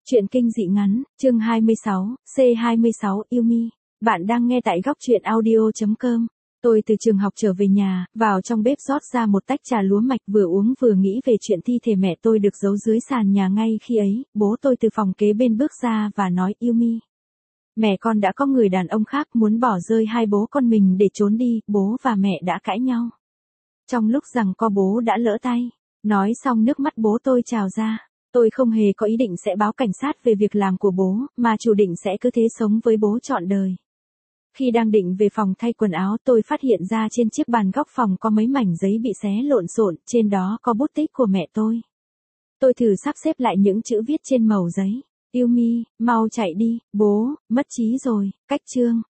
Truyện kinh dị ngắn, chương 26, C26, Yumi. Bạn đang nghe tại góc truyện audio.com. Tôi từ trường học trở về nhà, vào trong bếp rót ra một tách trà lúa mạch, vừa uống vừa nghĩ về chuyện thi thể mẹ tôi được giấu dưới sàn nhà. Ngay khi ấy, bố tôi từ phòng kế bên bước ra và nói: Yumi, mẹ con đã có người đàn ông khác, muốn bỏ rơi hai bố con mình để trốn đi. Bố và mẹ đã cãi nhau. Trong lúc giằng co bố đã lỡ tay. Nói xong nước mắt bố tôi trào ra. Tôi không hề có ý định sẽ báo cảnh sát về việc làm của bố, mà chủ định sẽ cứ thế sống với bố trọn đời. Khi đang định về phòng thay quần áo, tôi phát hiện ra trên chiếc bàn góc phòng có mấy mảnh giấy bị xé lộn xộn, trên đó có bút tích của mẹ tôi. Tôi thử sắp xếp lại những chữ viết trên mẩu giấy. Yumi, mau chạy đi, bố, mất trí rồi, cách chương.